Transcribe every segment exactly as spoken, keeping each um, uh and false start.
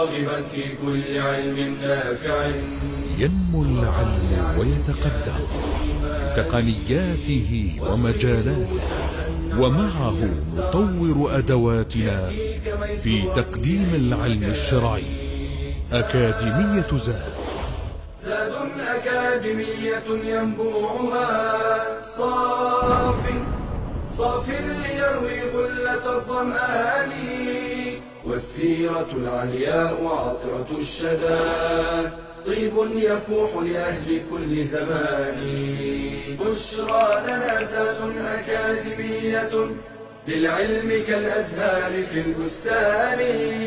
راغبا في كل علم نافع. ينمو العلم ويتقدم بتقنياته ومجالاته، ومعه نطور أدواتنا في تقديم العلم الشرعي. أكاديمية زاد، زاد أكاديمية ينبوعها صاف صاف ليروي غلة الظمآن، والسيرة العلياء عطرة الشدى طيب يفوح لأهل كل زمان. بشرى لنا زاد أكاديمية للعلم كالأزهار في البستان.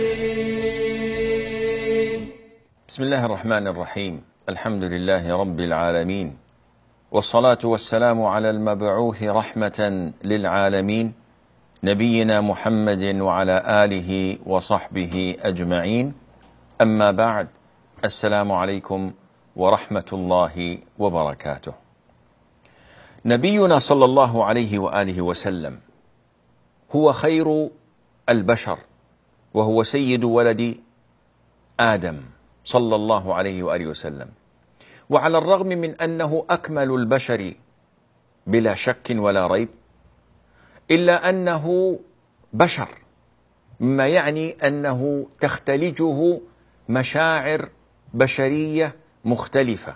بسم الله الرحمن الرحيم. الحمد لله رب العالمين، والصلاة والسلام على المبعوث رحمة للعالمين نبينا محمد وعلى آله وصحبه أجمعين. أما بعد، السلام عليكم ورحمة الله وبركاته. نبينا صلى الله عليه وآله وسلم هو خير البشر، وهو سيد ولد آدم صلى الله عليه وآله وسلم، وعلى الرغم من أنه أكمل البشر بلا شك ولا ريب، إلا أنه بشر، مما يعني أنه تختلجه مشاعر بشرية مختلفة،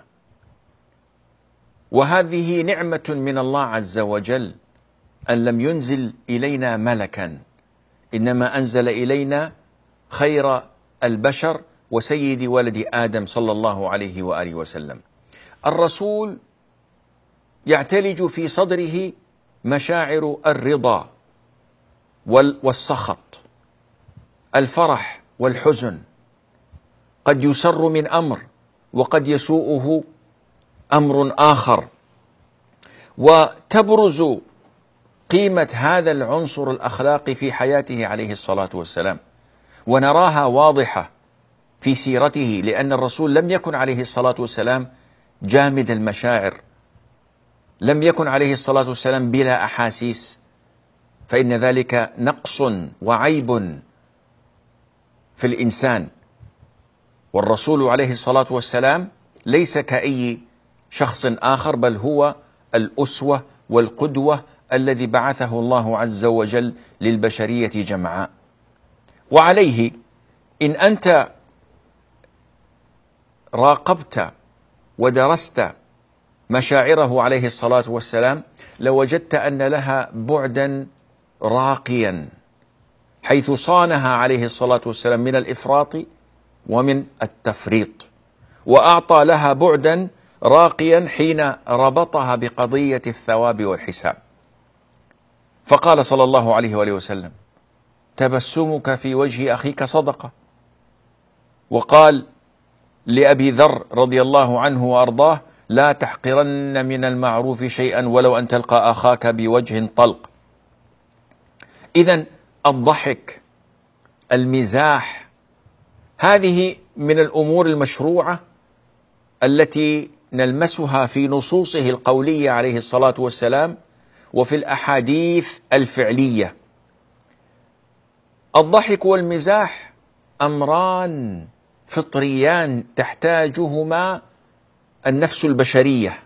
وهذه نعمة من الله عز وجل أن لم ينزل إلينا ملكا، إنما أنزل إلينا خير البشر وسيد ولد آدم صلى الله عليه وآله وسلم. الرسول يعتلج في صدره مشاعر الرضا والسخط، الفرح والحزن، قد يسر من أمر وقد يسوءه أمر آخر، وتبرز قيمة هذا العنصر الأخلاقي في حياته عليه الصلاة والسلام، ونراها واضحة في سيرته، لأن الرسول لم يكن عليه الصلاة والسلام جامد المشاعر، لم يكن عليه الصلاة والسلام بلا أحاسيس، فإن ذلك نقص وعيب في الإنسان. والرسول عليه الصلاة والسلام ليس كأي شخص آخر، بل هو الأسوة والقدوة الذي بعثه الله عز وجل للبشرية جمعاء. وعليه إن أنت راقبت ودرست مشاعره عليه الصلاة والسلام لوجدت أن لها بعدا راقيا، حيث صانها عليه الصلاة والسلام من الإفراط ومن التفريط، وأعطى لها بعدا راقيا حين ربطها بقضية الثواب والحساب. فقال صلى الله عليه وآله وسلم: تبسمك في وجه أخيك صدقة. وقال لأبي ذر رضي الله عنه وأرضاه: لا تحقرن من المعروف شيئا ولو أن تلقى أخاك بوجه طلق. إذن الضحك، المزاح، هذه من الأمور المشروعة التي نلمسها في نصوصه القولية عليه الصلاة والسلام وفي الأحاديث الفعلية. الضحك والمزاح أمران فطريان تحتاجهما النفس البشرية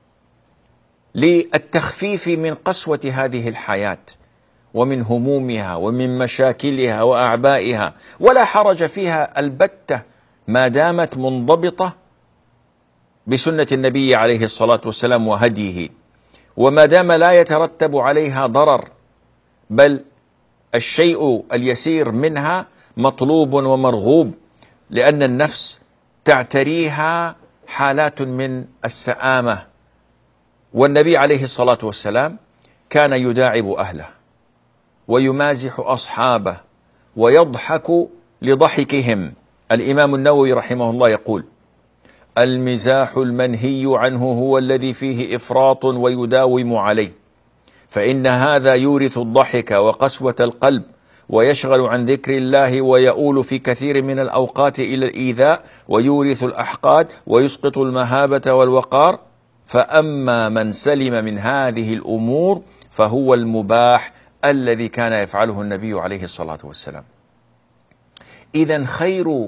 للتخفيف من قسوة هذه الحياة ومن همومها ومن مشاكلها وأعبائها، ولا حرج فيها البتة ما دامت منضبطة بسنة النبي عليه الصلاة والسلام وهديه، وما دام لا يترتب عليها ضرر، بل الشيء اليسير منها مطلوب ومرغوب، لأن النفس تعتريها حالات من السآمة. والنبي عليه الصلاة والسلام كان يداعب أهله ويمازح أصحابه ويضحك لضحكهم. الإمام النووي رحمه الله يقول: المزاح المنهي عنه هو الذي فيه إفراط ويداوم عليه، فإن هذا يورث الضحك وقسوة القلب ويشغل عن ذكر الله، ويؤول في كثير من الأوقات إلى الإيذاء، ويورث الأحقاد ويسقط المهابة والوقار. فأما من سلم من هذه الأمور فهو المباح الذي كان يفعله النبي عليه الصلاة والسلام. إذن خير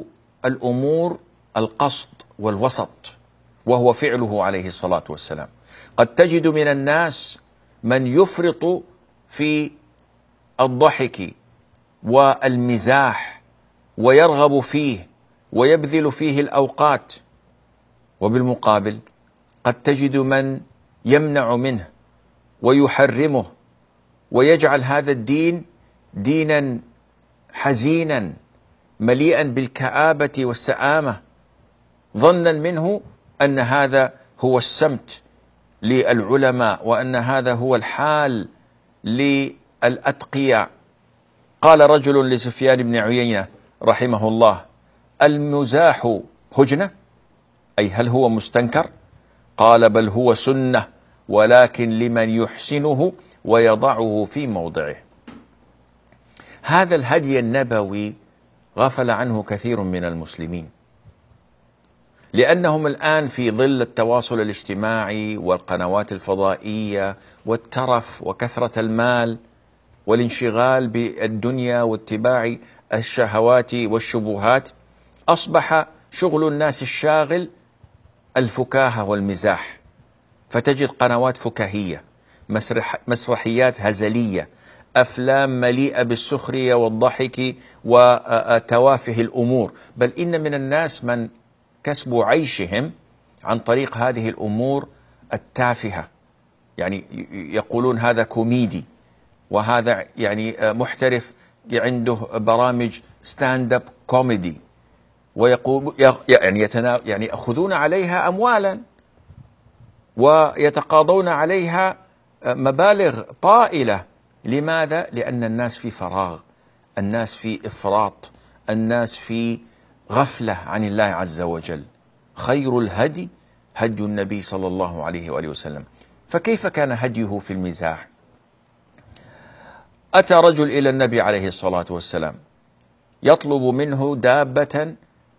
الأمور القصد والوسط، وهو فعله عليه الصلاة والسلام. قد تجد من الناس من يفرط في الضحك والمزاح ويرغب فيه ويبذل فيه الأوقات، وبالمقابل قد تجد من يمنع منه ويحرمه ويجعل هذا الدين دينا حزينا مليئا بالكآبة والسآمة، ظنا منه أن هذا هو السمت للعلماء وأن هذا هو الحال للأتقياء. قال رجل لسفيان بن عيينة رحمه الله: المزاح هجنة؟ أي هل هو مستنكر؟ قال: بل هو سنة، ولكن لمن يحسنه ويضعه في موضعه. هذا الهدي النبوي غفل عنه كثير من المسلمين، لأنهم الآن في ظل التواصل الاجتماعي والقنوات الفضائية والترف وكثرة المال والانشغال بالدنيا واتباع الشهوات والشبهات، أصبح شغل الناس الشاغل الفكاهة والمزاح، فتجد قنوات فكاهية، مسرح مسرحيات هزلية، أفلام مليئة بالسخرية والضحك وتوافه الأمور. بل إن من الناس من كسب عيشهم عن طريق هذه الأمور التافهة، يعني يقولون هذا كوميدي، وهذا يعني محترف عنده برامج ستاند اب كوميدي، ويقول يعني يتنا يعني يأخذون عليها أموالا ويتقاضون عليها مبالغ طائلة. لماذا؟ لأن الناس في فراغ، الناس في إفراط، الناس في غفلة عن الله عز وجل. خير الهدي هدي النبي صلى الله عليه وآله وسلم. فكيف كان هديه في المزاح؟ أتى رجل إلى النبي عليه الصلاة والسلام يطلب منه دابة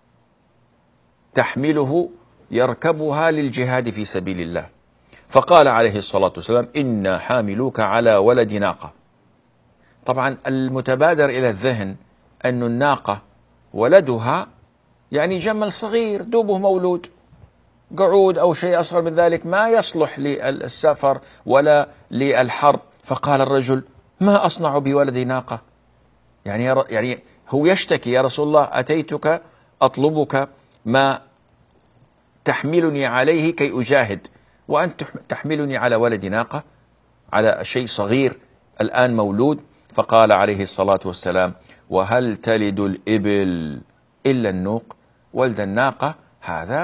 تحمله يركبها للجهاد في سبيل الله، فقال عليه الصلاة والسلام: إنا حاملوك على ولد ناقة. طبعا المتبادر إلى الذهن أن الناقة ولدها يعني جمل صغير دوبه مولود، قعود أو شيء أصغر من ذلك ما يصلح للسفر ولا للحرب. فقال الرجل: ما أصنع بولد ناقة؟ يعني يعني هو يشتكي: يا رسول الله، أتيتك أطلبك ما تحملني عليه كي أجاهد، وأنت تحملني على ولد ناقة، على شيء صغير الآن مولود. فقال عليه الصلاة والسلام: وهل تلد الإبل إلا النوق؟ ولد الناقة هذا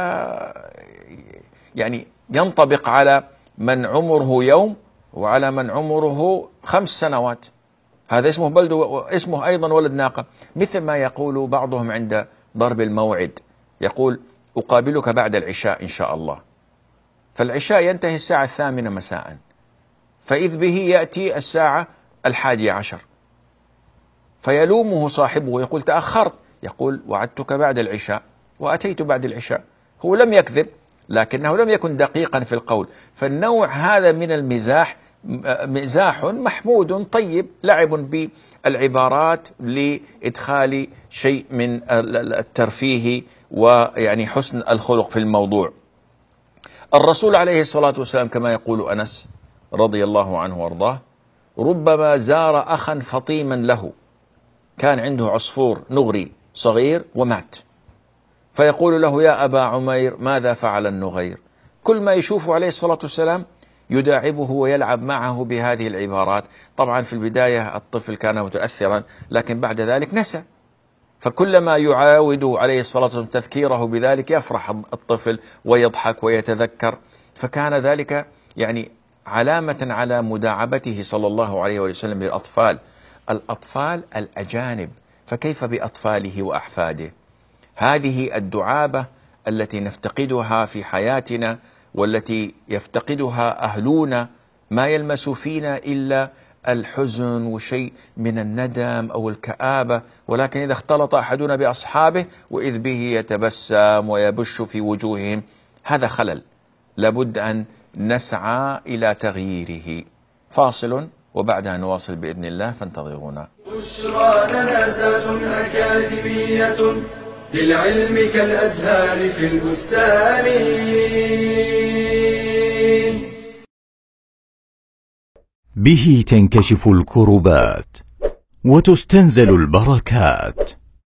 يعني ينطبق على من عمره يوم وعلى من عمره خمس سنوات، هذا اسمه بلد، اسمه أيضا ولد ناقة. مثل ما يقول بعضهم عند ضرب الموعد، يقول: أقابلك بعد العشاء إن شاء الله، فالعشاء ينتهي الساعة الثامنة مساء، فإذ به يأتي الساعة الحادية عشر، فيلومه صاحبه ويقول: تأخرت. يقول: وعدتك بعد العشاء وأتيت بعد العشاء. هو لم يكذب، لكنه لم يكن دقيقا في القول. فالنوع هذا من المزاح مزاح محمود طيب، لعب بالعبارات لإدخال شيء من الترفيه ويعني حسن الخلق في الموضوع. الرسول عليه الصلاة والسلام كما يقول أنس رضي الله عنه وارضاه: ربما زار أخا فطيما له، كان عنده عصفور نغري صغير ومات، فيقول له: يا أبا عمير، ماذا فعل النغير؟ كل ما يشوفه عليه الصلاة والسلام يداعبه ويلعب معه بهذه العبارات. طبعا في البداية الطفل كان متأثرا، لكن بعد ذلك نسى، فكلما يعاود عليه الصلاة والسلام تذكيره بذلك يفرح الطفل ويضحك ويتذكر. فكان ذلك يعني علامة على مداعبته صلى الله عليه وسلم للأطفال، الأطفال الأجانب، فكيف بأطفاله وأحفاده؟ هذه الدعابة التي نفتقدها في حياتنا والتي يفتقدها أهلنا، ما يلمس فينا إلا الحزن وشيء من الندم أو الكآبة، ولكن إذا اختلط أحدنا بأصحابه وإذ به يتبسم ويبش في وجوههم، هذا خلل لابد أن نسعى إلى تغييره. فاصل وبعدها نواصل بإذن الله، فانتظرونا. بشرى لنا زاد أكاديمية للعلم كالأزهار في البستان. به تنكشف الكربات وتستنزل البركات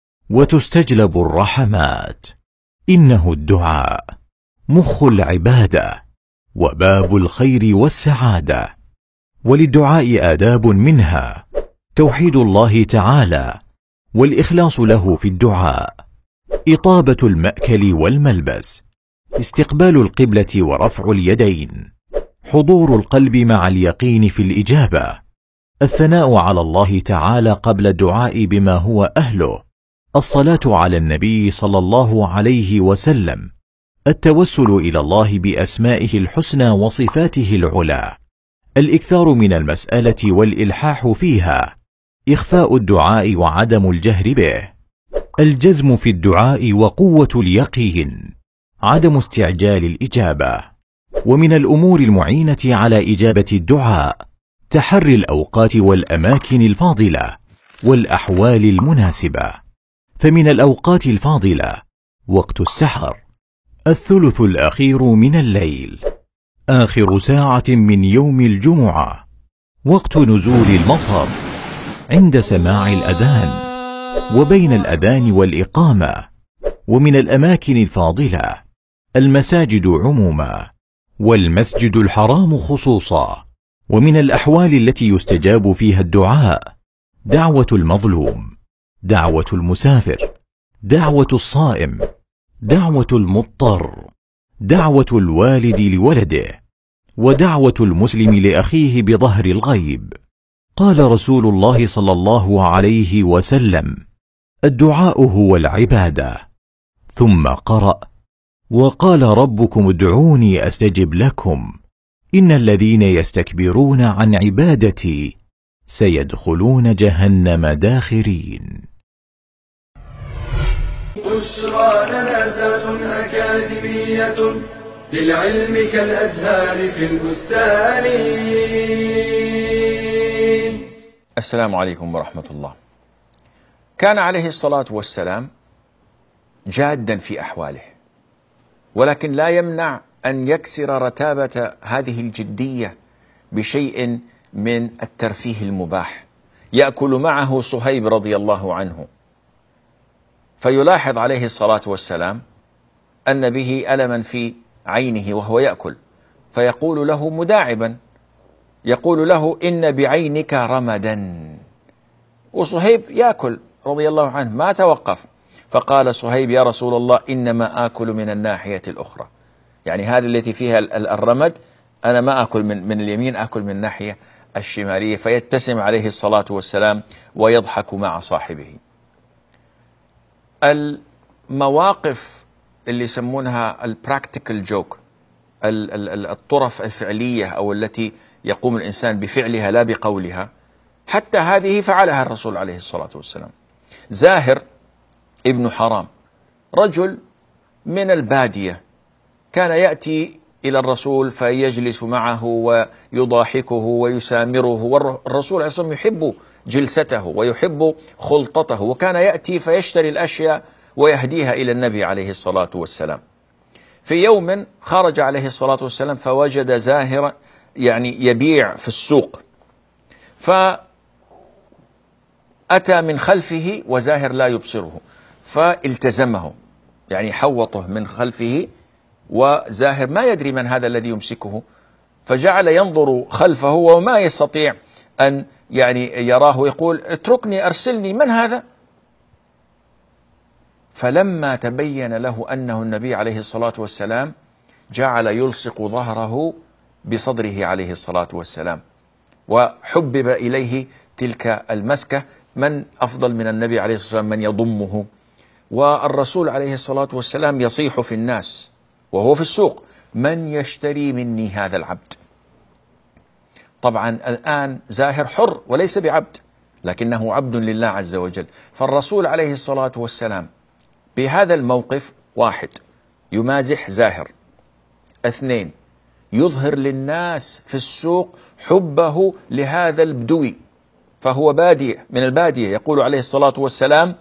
وتستجلب الرحمات. إنه الدعاء مخ العبادة وباب الخير والسعادة. وللدعاء آداب منها توحيد الله تعالى والإخلاص له في الدعاء، إطابة المأكل والملبس، استقبال القبلة ورفع اليدين، حضور القلب مع اليقين في الإجابة، الثناء على الله تعالى قبل الدعاء بما هو أهله، الصلاة على النبي صلى الله عليه وسلم، التوسل إلى الله بأسمائه الحسنى وصفاته العلى، الإكثار من المسألة والإلحاح فيها، إخفاء الدعاء وعدم الجهر به، الجزم في الدعاء وقوة اليقين، عدم استعجال الإجابة. ومن الأمور المعينة على إجابة الدعاء تحري الأوقات والأماكن الفاضلة والأحوال المناسبة. فمن الأوقات الفاضلة وقت السحر، الثلث الأخير من الليل، آخر ساعة من يوم الجمعة، وقت نزول المطر، عند سماع الأذان، وبين الأذان والإقامة. ومن الأماكن الفاضلة المساجد عموما والمسجد الحرام خصوصا. ومن الأحوال التي يستجاب فيها الدعاء دعوة المظلوم، دعوة المسافر، دعوة الصائم، دعوة المضطر، دعوة الوالد لولده، ودعوة المسلم لأخيه بظهر الغيب. قال رسول الله صلى الله عليه وسلم: الدعاء هو العبادة. ثم قرأ: وقال ربكم ادعوني أستجب لكم إن الذين يستكبرون عن عبادتي سيدخلون جهنم داخرين. بشرى لنا زاد أكاديمية للعلم كالأزهار في البستان. السلام عليكم ورحمة الله. كان عليه الصلاة والسلام جادا في أحواله، ولكن لا يمنع أن يكسر رتابة هذه الجدية بشيء من الترفيه المباح. يأكل معه صهيب رضي الله عنه، فيلاحظ عليه الصلاة والسلام أن به ألما في عينه وهو يأكل، فيقول له مداعبا، يقول له: إن بعينك رمدا. وصهيب يأكل رضي الله عنه ما توقف، فقال صهيب: يا رسول الله إنما آكل من الناحية الأخرى، يعني هذه التي فيها الرمد أنا ما آكل من, من اليمين، آكل من الناحية الشمالية. فيبتسم عليه الصلاة والسلام ويضحك مع صاحبه. المواقف اللي يسمونها البراكتيكال جوك، الطرف الفعلية أو التي يقوم الإنسان بفعلها لا بقولها، حتى هذه فعلها الرسول عليه الصلاة والسلام. زاهر ابن حرام رجل من البادية، كان يأتي إلى الرسول فيجلس معه ويضاحكه ويسامره، والرسول عليه الصلاة والسلام يحب جلسته ويحب خلطته، وكان يأتي فيشتري الأشياء ويهديها إلى النبي عليه الصلاة والسلام. في يوم خرج عليه الصلاة والسلام فوجد زاهر يعني يبيع في السوق، فأتى من خلفه وزاهر لا يبصره، فالتزمه، يعني حوطه من خلفه، وزاهر ما يدري من هذا الذي يمسكه، فجعل ينظر خلفه وما يستطيع أن يعني يراه، يقول: اتركني أرسلني، من هذا؟ فلما تبين له أنه النبي عليه الصلاة والسلام جعل يلصق ظهره بصدره عليه الصلاة والسلام، وحبب إليه تلك المسكة. من أفضل من النبي عليه الصلاة والسلام من يضمه؟ والرسول عليه الصلاة والسلام يصيح في الناس وهو في السوق: من يشتري مني هذا العبد؟ طبعا الآن زاهر حر وليس بعبد، لكنه عبد لله عز وجل. فالرسول عليه الصلاة والسلام بهذا الموقف: واحد، يمازح زاهر، اثنين، يظهر للناس في السوق حبه لهذا البدوي، فهو بادية من البادية. يقول عليه الصلاة والسلام: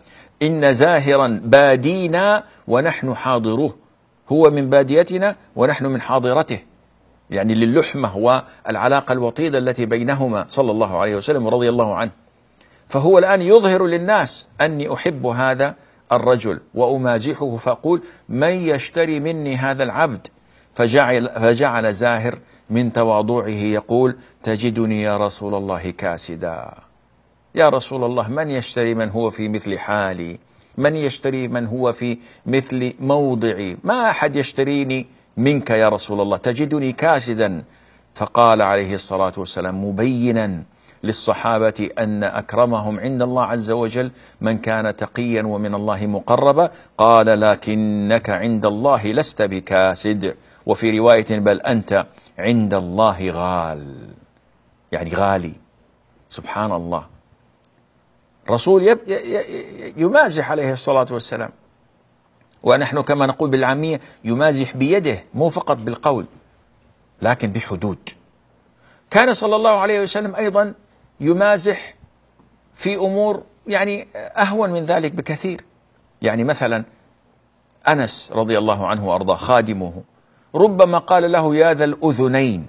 إن زاهرا بادينا ونحن حاضروه، هو من باديتنا ونحن من حاضرته، يعني للحمة والعلاقة الوطيدة التي بينهما صلى الله عليه وسلم ورضي الله عنه. فهو الآن يظهر للناس أني أحب هذا الرجل وأمازحه، فأقول من يشتري مني هذا العبد؟ فجعل, فجعل زاهر من تواضعه يقول تجدني يا رسول الله كاسدا، يا رسول الله من يشتري من هو في مثل حالي، من يشتري من هو في مثل موضعي، ما أحد يشتريني منك يا رسول الله، تجدني كاسدا. فقال عليه الصلاة والسلام مبينا للصحابة أن أكرمهم عند الله عز وجل من كان تقيا ومن الله مقربا، قال لكنك عند الله لست بكاسد، وفي رواية بل أنت عند الله غال، يعني غالي. سبحان الله، رسول يمازح عليه الصلاة والسلام، ونحن كما نقول بالعامية يمازح بيده مو فقط بالقول لكن بحدود. كان صلى الله عليه وسلم أيضا يمازح في أمور يعني أهون من ذلك بكثير. يعني مثلا أنس رضي الله عنه وأرضاه خادمه ربما قال له يا ذا الأذنين،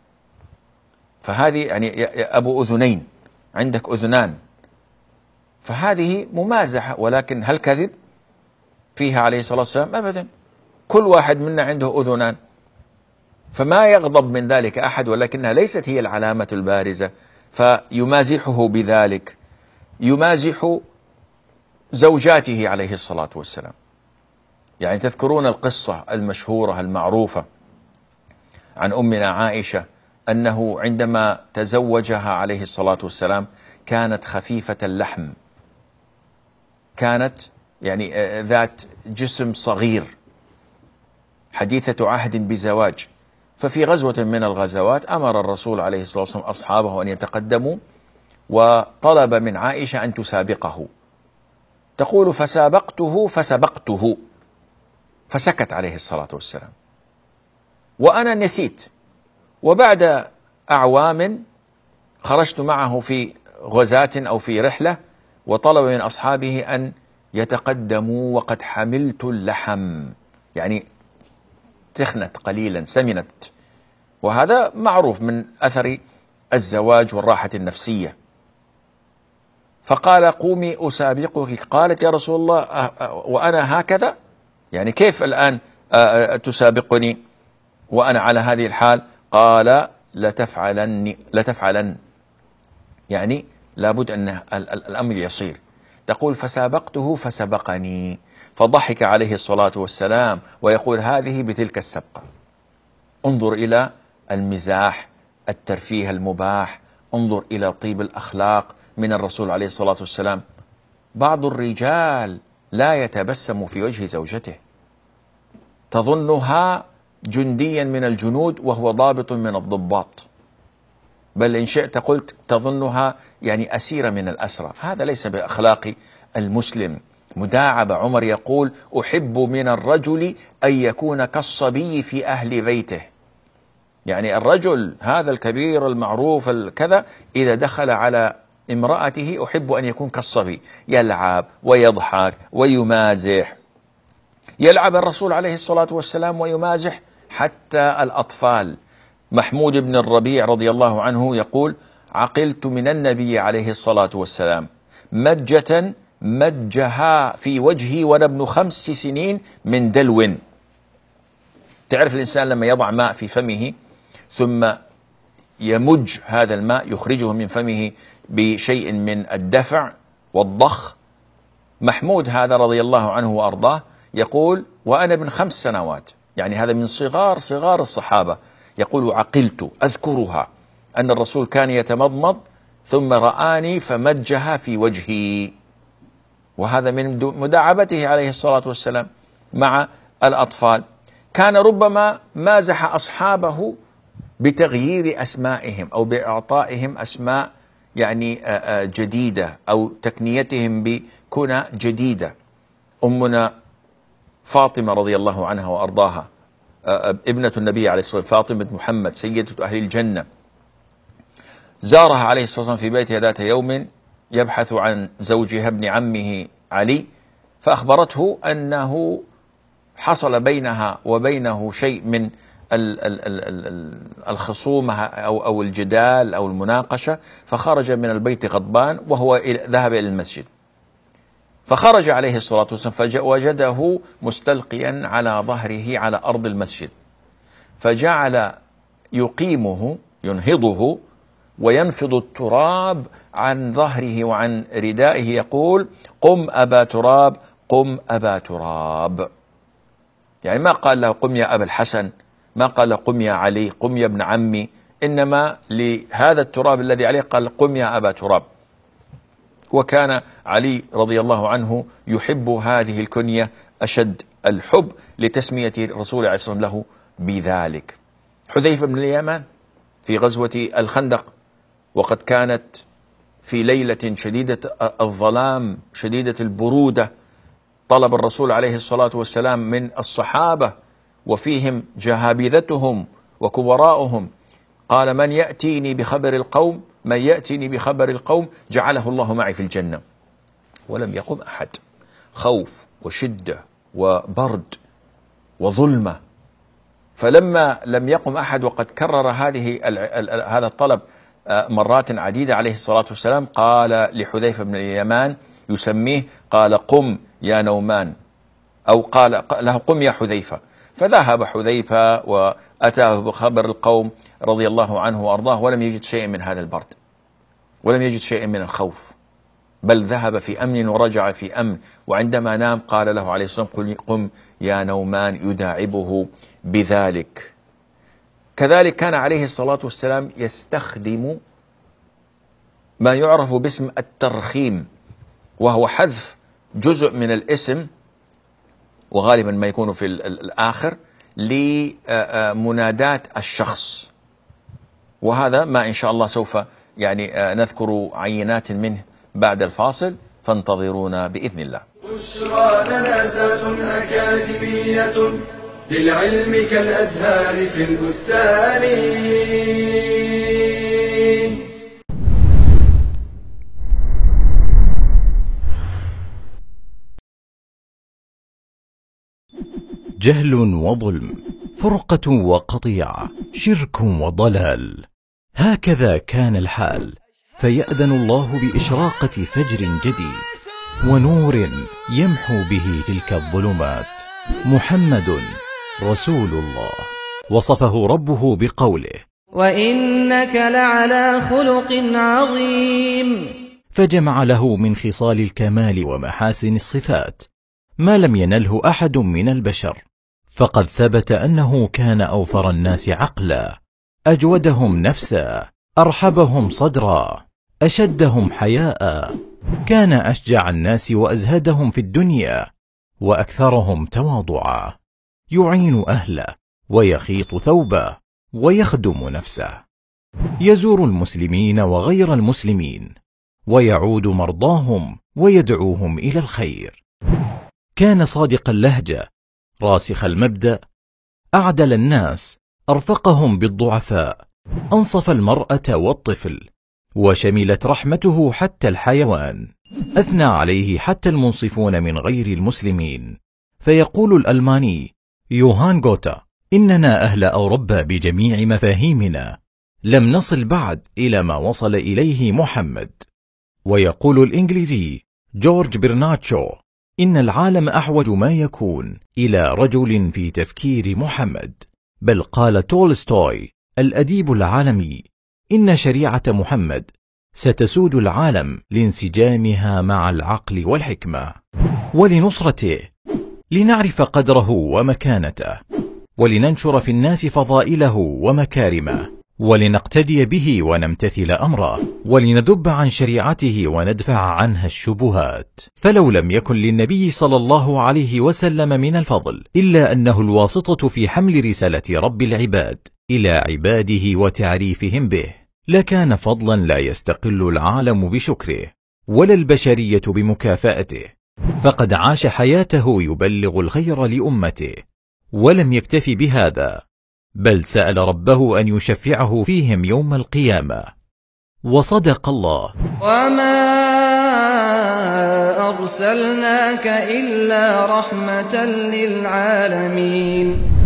فهذه يعني يا أبو أذنين، عندك أذنان، فهذه ممازحة، ولكن هل كذب فيها عليه الصلاة والسلام؟ أبدا، كل واحد منا عنده أذنان، فما يغضب من ذلك أحد، ولكنها ليست هي العلامة البارزة، فيمازحه بذلك. يمازح زوجاته عليه الصلاة والسلام، يعني تذكرون القصة المشهورة المعروفة عن أمنا عائشة أنه عندما تزوجها عليه الصلاة والسلام كانت خفيفة اللحم، كانت يعني ذات جسم صغير، حديثة عهد بزواج. ففي غزوة من الغزوات أمر الرسول عليه الصلاة والسلام أصحابه أن يتقدموا، وطلب من عائشة أن تسابقه. تقول فسابقته فسبقته، فسكت عليه الصلاة والسلام وأنا نسيت، وبعد أعوام خرجت معه في غزاة أو في رحلة، وطلب من أصحابه أن يتقدموا وقد حملت اللحم، يعني تخنت قليلا، سمنت، وهذا معروف من أثر الزواج والراحة النفسية. فقال قومي أسابقك. قالت يا رسول الله وأنا هكذا، يعني كيف الآن تسابقني وأنا على هذه الحال؟ قال لتفعلن لتفعلن، يعني لابد أن الأمر يصير. تقول فسابقته فسبقني، فضحك عليه الصلاة والسلام ويقول هذه بتلك السبقة. انظر إلى المزاح، الترفيه المباح، انظر إلى طيب الأخلاق من الرسول عليه الصلاة والسلام. بعض الرجال لا يتبسم في وجه زوجته، تظنها جنديا من الجنود وهو ضابط من الضباط، بل إن شئت قلت تظنها يعني أسيرة من الأسرى. هذا ليس بأخلاق المسلم. مداعبة. عمر يقول أحب من الرجل أن يكون كالصبي في أهل بيته، يعني الرجل هذا الكبير المعروف الكذا إذا دخل على امرأته أحب أن يكون كالصبي، يلعب ويضحك ويمازح. يلعب الرسول عليه الصلاة والسلام ويمازح حتى الأطفال. محمود بن الربيع رضي الله عنه يقول عقلت من النبي عليه الصلاة والسلام مجة مجها في وجهي وأنا ابن خمس سنين من دلو. تعرف الإنسان لما يضع ماء في فمه ثم يمج هذا الماء يخرجه من فمه بشيء من الدفع والضخ. محمود هذا رضي الله عنه وأرضاه يقول وأنا ابن خمس سنوات، يعني هذا من صغار صغار الصحابة. يقول عقلت أذكرها أن الرسول كان يتمضمض ثم رآني فمجها في وجهي، وهذا من مداعبته عليه الصلاة والسلام مع الأطفال. كان ربما مازح أصحابه بتغيير أسمائهم أو بإعطائهم أسماء يعني جديدة أو تكنيتهم بكنى جديدة. أمنا فاطمة رضي الله عنها وأرضاها ابنة النبي عليه الصلاة والسلام، فاطمة محمد سيدة أهل الجنة، زارها عليه الصلاة والسلام في بيتها ذات يوم يبحث عن زوجها ابن عمه علي، فأخبرته أنه حصل بينها وبينه شيء من الخصومة أو أو الجدال أو المناقشة، فخرج من البيت غضبان وهو ذهب إلى المسجد. فخرج عليه الصلاة والسلام فوجده مستلقيا على ظهره على أرض المسجد، فجعل يقيمه ينهضه وينفض التراب عن ظهره وعن ردائه يقول: قم أبا تراب، قم أبا تراب. يعني ما قال له قم يا أبا الحسن، ما قال له قم يا علي، قم يا ابن عمي، إنما لهذا التراب الذي عليه قال قم يا أبا تراب. وكان علي رضي الله عنه يحب هذه الكنية أشد الحب لتسمية الرسول عليه الصلاة والسلام له بذلك. حذيفة بن اليمان في غزوة الخندق، وقد كانت في ليلة شديدة الظلام شديدة البرودة، طلب الرسول عليه الصلاة والسلام من الصحابة وفيهم جهابذتهم وكبراؤهم، قال: من يأتيني بخبر القوم من يأتيني بخبر القوم جعله الله معي في الجنة. ولم يقم أحد، خوف وشدة وبرد وظلمة. فلما لم يقم أحد وقد كرر هذه هذا الطلب مرات عديدة عليه الصلاة والسلام، قال لحذيفة بن اليمان يسميه، قال: قم يا نومان، أو قال له قم يا حذيفة. فذهب حذيفة وأتاه بخبر القوم رضي الله عنه وأرضاه، ولم يجد شيئا من هذا البرد، ولم يجد شيئا من الخوف، بل ذهب في أمن ورجع في أمن. وعندما نام قال له عليه الصلاة والسلام: قم يا نومان، يداعبه بذلك. كذلك كان عليه الصلاة والسلام يستخدم ما يعرف باسم الترخيم، وهو حذف جزء من الاسم، وغالبا ما يكون في الآخر، لمنادات الشخص. وهذا ما إن شاء الله سوف يعني نذكر عينات منه بعد الفاصل، فانتظرونا بإذن الله. بشرى لنا زاد أكاديمية للعلم كالأزهار في البستان. جهل وظلم، فرقة وقطيعة، شرك وضلال، هكذا كان الحال. فيأذن الله بإشراقة فجر جديد ونور يمحو به تلك الظلمات. محمد رسول الله، وصفه ربه بقوله: وإنك لعلى خلق عظيم. فجمع له من خصال الكمال ومحاسن الصفات ما لم ينله أحد من البشر. فقد ثبت أنه كان أوفر الناس عقلا، أجودهم نفسا، أرحبهم صدرا، أشدهم حياء. كان أشجع الناس وأزهدهم في الدنيا، وأكثرهم تواضعا. يعين أهله ويخيط ثوبه ويخدم نفسه، يزور المسلمين وغير المسلمين، ويعود مرضاهم ويدعوهم إلى الخير. كان صادق اللهجة، راسخ المبدأ، أعدل الناس، أرفقهم بالضعفاء، أنصف المرأة والطفل، وشملت رحمته حتى الحيوان. أثنى عليه حتى المنصفون من غير المسلمين. فيقول الألماني يوهان غوتا: إننا أهل أوروبا بجميع مفاهيمنا لم نصل بعد إلى ما وصل إليه محمد. ويقول الإنجليزي جورج برناتشو: إن العالم أحوج ما يكون إلى رجل في تفكير محمد. بل قال تولستوي الأديب العالمي: إن شريعة محمد ستسود العالم لانسجامها مع العقل والحكمة. ولنصرته، لنعرف قدره ومكانته، ولننشر في الناس فضائله ومكارمه، ولنقتدي به ونمتثل أمره، ولنذب عن شريعته وندفع عنها الشبهات. فلو لم يكن للنبي صلى الله عليه وسلم من الفضل إلا أنه الواسطة في حمل رسالة رب العباد إلى عباده وتعريفهم به، لكان فضلا لا يستقل العالم بشكره ولا البشرية بمكافأته. فقد عاش حياته يبلغ الخير لأمته، ولم يكتف بهذا، بل سأل ربه أن يشفعه فيهم يوم القيامة. وصدق الله: وما أرسلناك إلا رحمة للعالمين.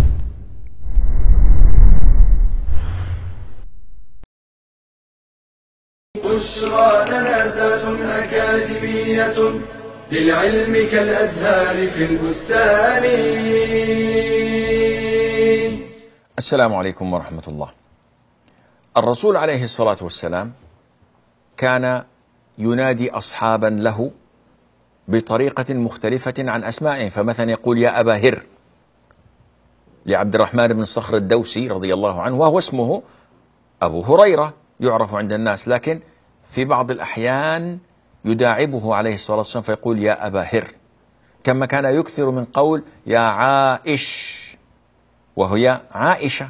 بشرى لنا زاد أكاديمية للعلم كالأزهار في البستان. السلام عليكم ورحمة الله. الرسول عليه الصلاة والسلام كان ينادي أصحابا له بطريقة مختلفة عن أسمائهم، فمثلا يقول يا أبا هر لعبد الرحمن بن الصخر الدوسي رضي الله عنه، وهو اسمه أبو هريرة يعرف عند الناس، لكن في بعض الأحيان يداعبه عليه الصلاة والسلام فيقول يا أبا هر، كما كان يكثر من قول يا عائش وهي عائشة،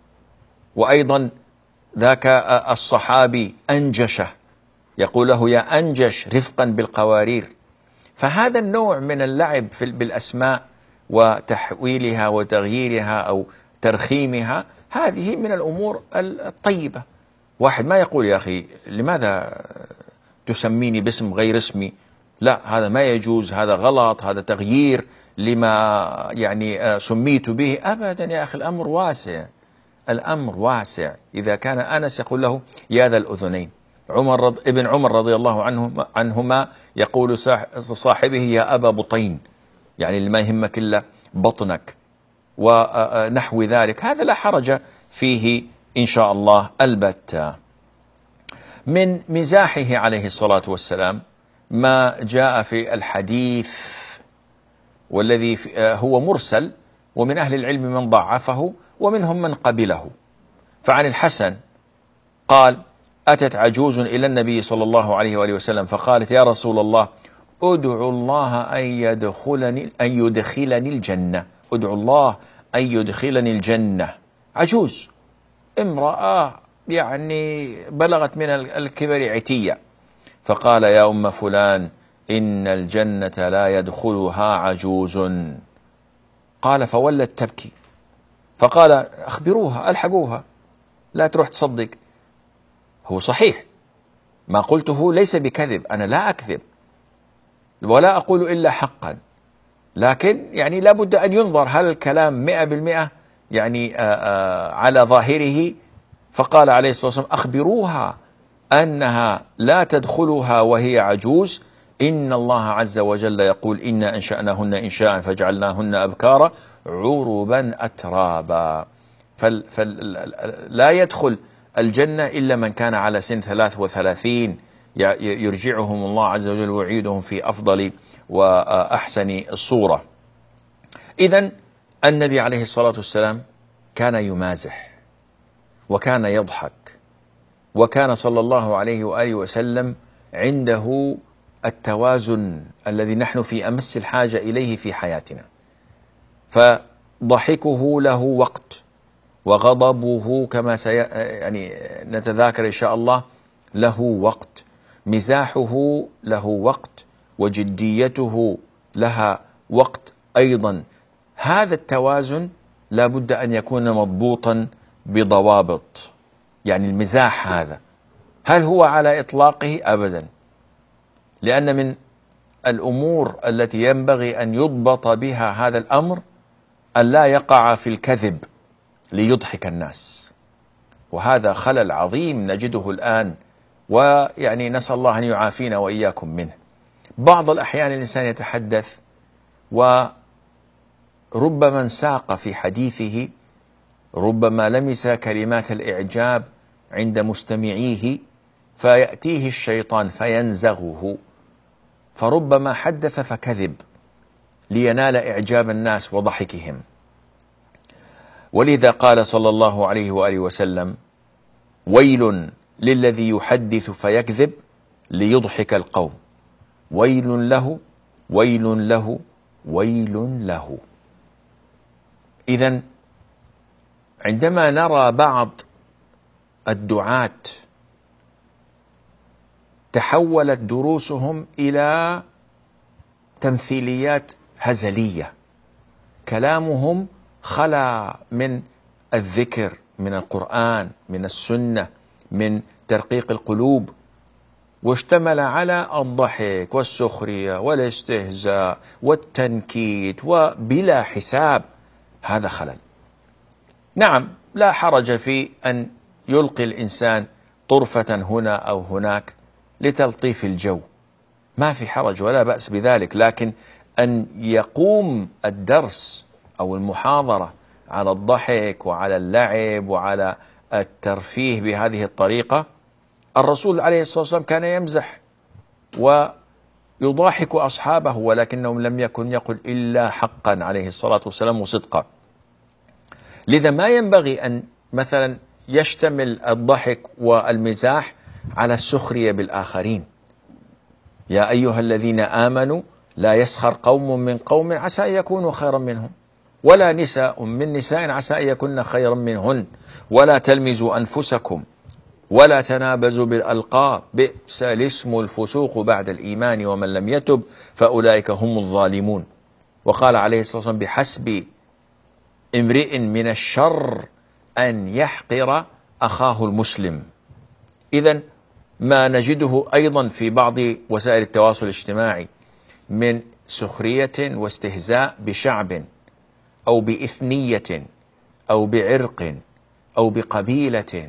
وأيضا ذاك الصحابي أنجشة يقول له يا أنجش رفقا بالقوارير. فهذا النوع من اللعب بالأسماء وتحويلها وتغييرها أو ترخيمها هذه من الأمور الطيبة. واحد ما يقول يا أخي لماذا تسميني باسم غير اسمي، لا هذا ما يجوز، هذا غلط، هذا تغيير لما يعني سميت به، أبدا يا أخي الأمر واسع، الأمر واسع. إذا كان أنس يقول له يا ذا الأذنين، عمر رض... ابن عمر رضي الله عنه عنهما يقول صاحبه يا أبا بطين، يعني اللي ما يهمك إلا بطنك ونحو ذلك، هذا لا حرج فيه إن شاء الله البتة. من مزاحه عليه الصلاة والسلام ما جاء في الحديث والذي هو مرسل، ومن أهل العلم من ضعفه ومنهم من قبله. فعن الحسن قال أتت عجوز إلى النبي صلى الله عليه وآله وسلم فقالت يا رسول الله أدعو الله أن يدخلني, أن يدخلني الجنة، أدعو الله أن يدخلني الجنة. عجوز، امرأة يعني بلغت من الكبر عتية. فقال يا أم فلان إن الجنة لا يدخلها عجوز. قال فولت تبكي، فقال أخبروها ألحقوها لا تروح تصدق. هو صحيح ما قلته ليس بكذب، أنا لا أكذب ولا أقول إلا حقا، لكن يعني لابد أن ينظر هل الكلام مئة بالمئة يعني آآ آآ على ظاهره. فقال عليه الصلاة والسلام أخبروها أنها لا تدخلها وهي عجوز، إن الله عز وجل يقول إنا أنشأناهن إنشاء فجعلناهن أبكارا عربا أترابا. فلا يدخل الجنة إلا من كان على سن ثلاث وثلاثين يرجعهم الله عز وجل ويعيدهم في أفضل وأحسن الصورة. إذن النبي عليه الصلاة والسلام كان يمازح وكان يضحك، وكان صلى الله عليه وآله وسلم عنده التوازن الذي نحن في أمس الحاجة إليه في حياتنا. فضحكه له وقت، وغضبه كما سي يعني نتذاكر إن شاء الله له وقت، مزاحه له وقت، وجديته لها وقت أيضا. هذا التوازن لا بد أن يكون مضبوطا بضوابط. يعني المزاح هذا هل هو على إطلاقه؟ أبدا، لأن من الأمور التي ينبغي أن يضبط بها هذا الأمر أن لا يقع في الكذب ليضحك الناس، وهذا خلل عظيم نجده الآن، ويعني نسأل الله أن يعافينا وإياكم منه. بعض الأحيان الإنسان يتحدث وربما انساق في حديثه، ربما لمس كلمات الإعجاب عند مستمعيه، فيأتيه الشيطان فينزغه، فربما حدث فكذب لينال إعجاب الناس وضحكهم. ولذا قال صلى الله عليه وآله وسلم ويل للذي يحدث فيكذب ليضحك القوم، ويل له ويل له ويل له. إذن عندما نرى بعض الدعاة تحولت دروسهم إلى تمثيليات هزلية، كلامهم خلا من الذكر، من القرآن، من السنة، من ترقيق القلوب، واشتمل على الضحك والسخرية والاستهزاء والتنكيت وبلا حساب، هذا خلل. نعم، لا حرج في أن يلقي الإنسان طرفة هنا أو هناك لتلطيف الجو، ما في حرج ولا بأس بذلك، لكن أن يقوم الدرس أو المحاضرة على الضحك وعلى اللعب وعلى الترفيه بهذه الطريقة. الرسول عليه الصلاة والسلام كان يمزح ويضاحك أصحابه، ولكنه لم يكن يقل إلا حقا عليه الصلاة والسلام وصدقا. لذا ما ينبغي أن مثلا يشتمل الضحك والمزاح على السخرية بالآخرين. يا أيها الذين آمنوا لا يسخر قوم من قوم عسى أن يكونوا خيرا منهم، ولا نساء من نساء عسى أن يكون خيرا منهن، ولا تلمزوا أنفسكم ولا تنابزوا بالألقاب، بئس الاسم الفسوق بعد الإيمان ومن لم يتب فأولئك هم الظالمون. وقال عليه الصلاة والسلام بحسب امرئ من الشر أن يحقر أخاه المسلم. إذن ما نجده أيضا في بعض وسائل التواصل الاجتماعي من سخرية واستهزاء بشعب أو بإثنية أو بعرق أو بقبيلة،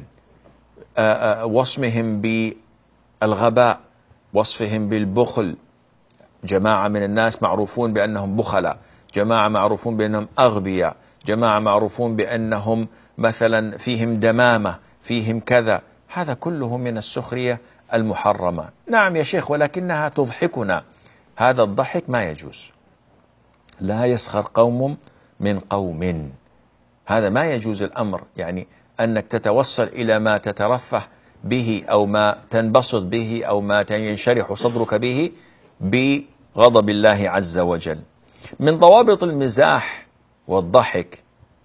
وصمهم بالغباء، وصفهم بالبخل. جماعة من الناس معروفون بأنهم بخلاء، جماعة معروفون بأنهم أغبياء، جماعة معروفون بأنهم مثلا فيهم دمامة، فيهم كذا. هذا كله من السخرية المحرمة. نعم يا شيخ، ولكنها تضحكنا، هذا الضحك ما يجوز. لا يسخر قوم من قوم، هذا ما يجوز الأمر، يعني أنك تتوصل إلى ما تترفه به أو ما تنبسط به أو ما ينشرح صدرك به بغضب الله عز وجل. من ضوابط المزاح والضحك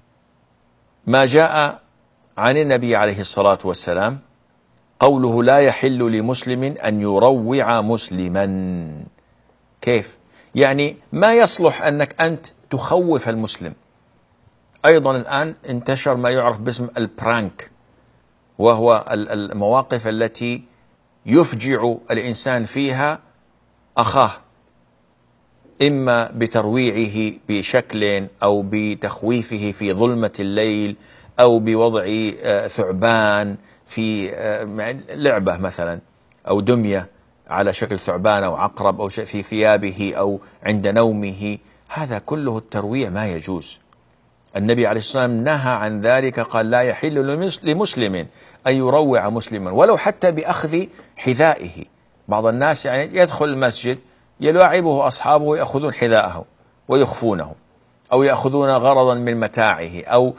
ما جاء عن النبي عليه الصلاة والسلام قوله لا يحل لمسلم أن يروع مسلما. كيف؟ يعني ما يصلح أنك أنت تخوف المسلم. أيضا الآن انتشر ما يعرف باسم البرانك، وهو المواقف التي يفجع الإنسان فيها أخاه، إما بترويعه بشكل أو بتخويفه في ظلمة الليل أو بوضع ثعبان في لعبة مثلا أو دمية على شكل ثعبان أو عقرب أو شيء في ثيابه أو عند نومه. هذا كله الترويع ما يجوز. النبي عليه الصلاة والسلام نهى عن ذلك، قال لا يحل لمسلم أن يروع مسلما ولو حتى بأخذ حذائه. بعض الناس يعني يدخل المسجد يلاعبه أصحابه يأخذون حذاءه ويخفونه، أو يأخذون غرضا من متاعه أو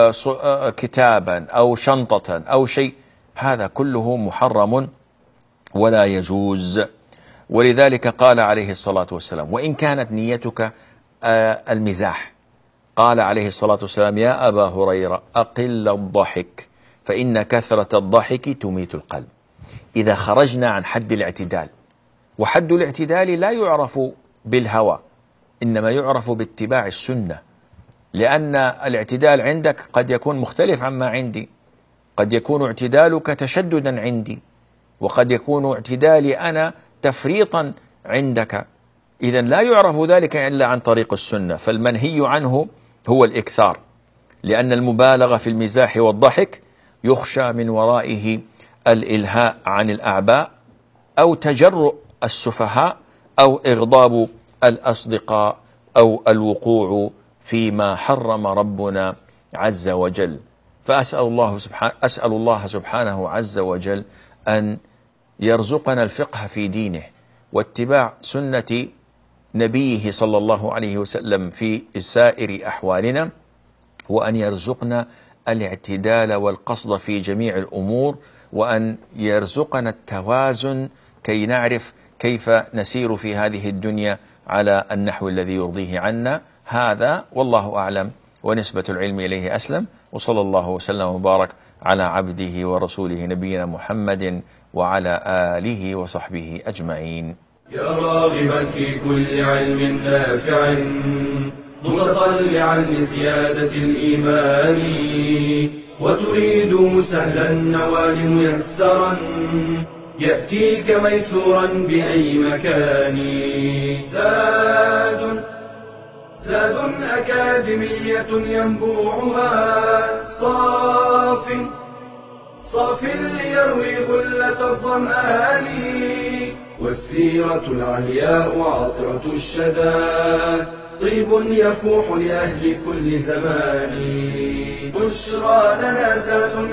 كتابا أو شنطة أو شيء. هذا كله محرم ولا يجوز. ولذلك قال عليه الصلاة والسلام وإن كانت نيتك المزاح، قال عليه الصلاة والسلام يا أبا هريرة أقل الضحك فإن كثرة الضحك تميت القلب. إذا خرجنا عن حد الاعتدال، وحد الاعتدال لا يعرف بالهوى، إنما يعرف باتباع السنة، لأن الاعتدال عندك قد يكون مختلف عما عندي. قد يكون اعتدالك تشددا عندي، وقد يكون اعتدالي أنا تفريطا عندك. إذن لا يعرف ذلك إلا عن طريق السنة. فالمنهي عنه هو الإكثار، لأن المبالغة في المزاح والضحك يخشى من ورائه الإلهاء عن الأعباء أو تجرؤ السفهاء أو إغضاب الأصدقاء أو الوقوع فيما حرم ربنا عز وجل. فأسأل الله سبحانه, أسأل الله سبحانه عز وجل أن يرزقنا الفقه في دينه واتباع سنة نبيه صلى الله عليه وسلم في سائر أحوالنا، وأن يرزقنا الاعتدال والقصد في جميع الأمور، وأن يرزقنا التوازن كي نعرف كيف نسير في هذه الدنيا على النحو الذي يرضيه عنا. هذا والله أعلم، ونسبة العلم إليه أسلم. وصلى الله وسلم وبارك على عبده ورسوله نبينا محمد وعلى آله وصحبه أجمعين. يا راغبا في كل علم نافع متطلعا لزيادة الإيمان، وتريد سهلا النوال ميسرا يأتيك ميسورا بأي مكان. زاد زاد أكاديمية ينبوعها صاف صاف ليروي غلة الظمآن، والسيرة العلياء عطرة الشدى طيب يفوح لأهل كل زمان. بشرى لنا زاد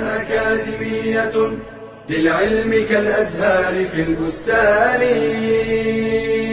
أكاديمية للعلم كالأزهار في البستان.